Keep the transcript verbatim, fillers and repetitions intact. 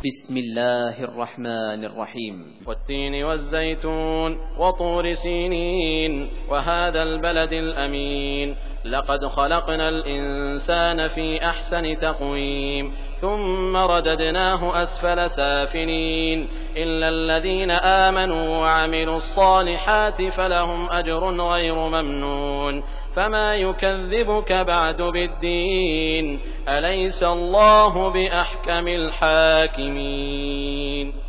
بسم الله الرحمن الرحيم والتين والزيتون وطور سينين وهذا البلد الأمين لقد خلقنا الإنسان في أحسن تقويم ثم رددناه أسفل سافلين إلا الذين آمنوا وعملوا الصالحات فلهم أجر غير ممنون فما يكذبك بعد بالدين أليس الله بأحكم الحاكمين.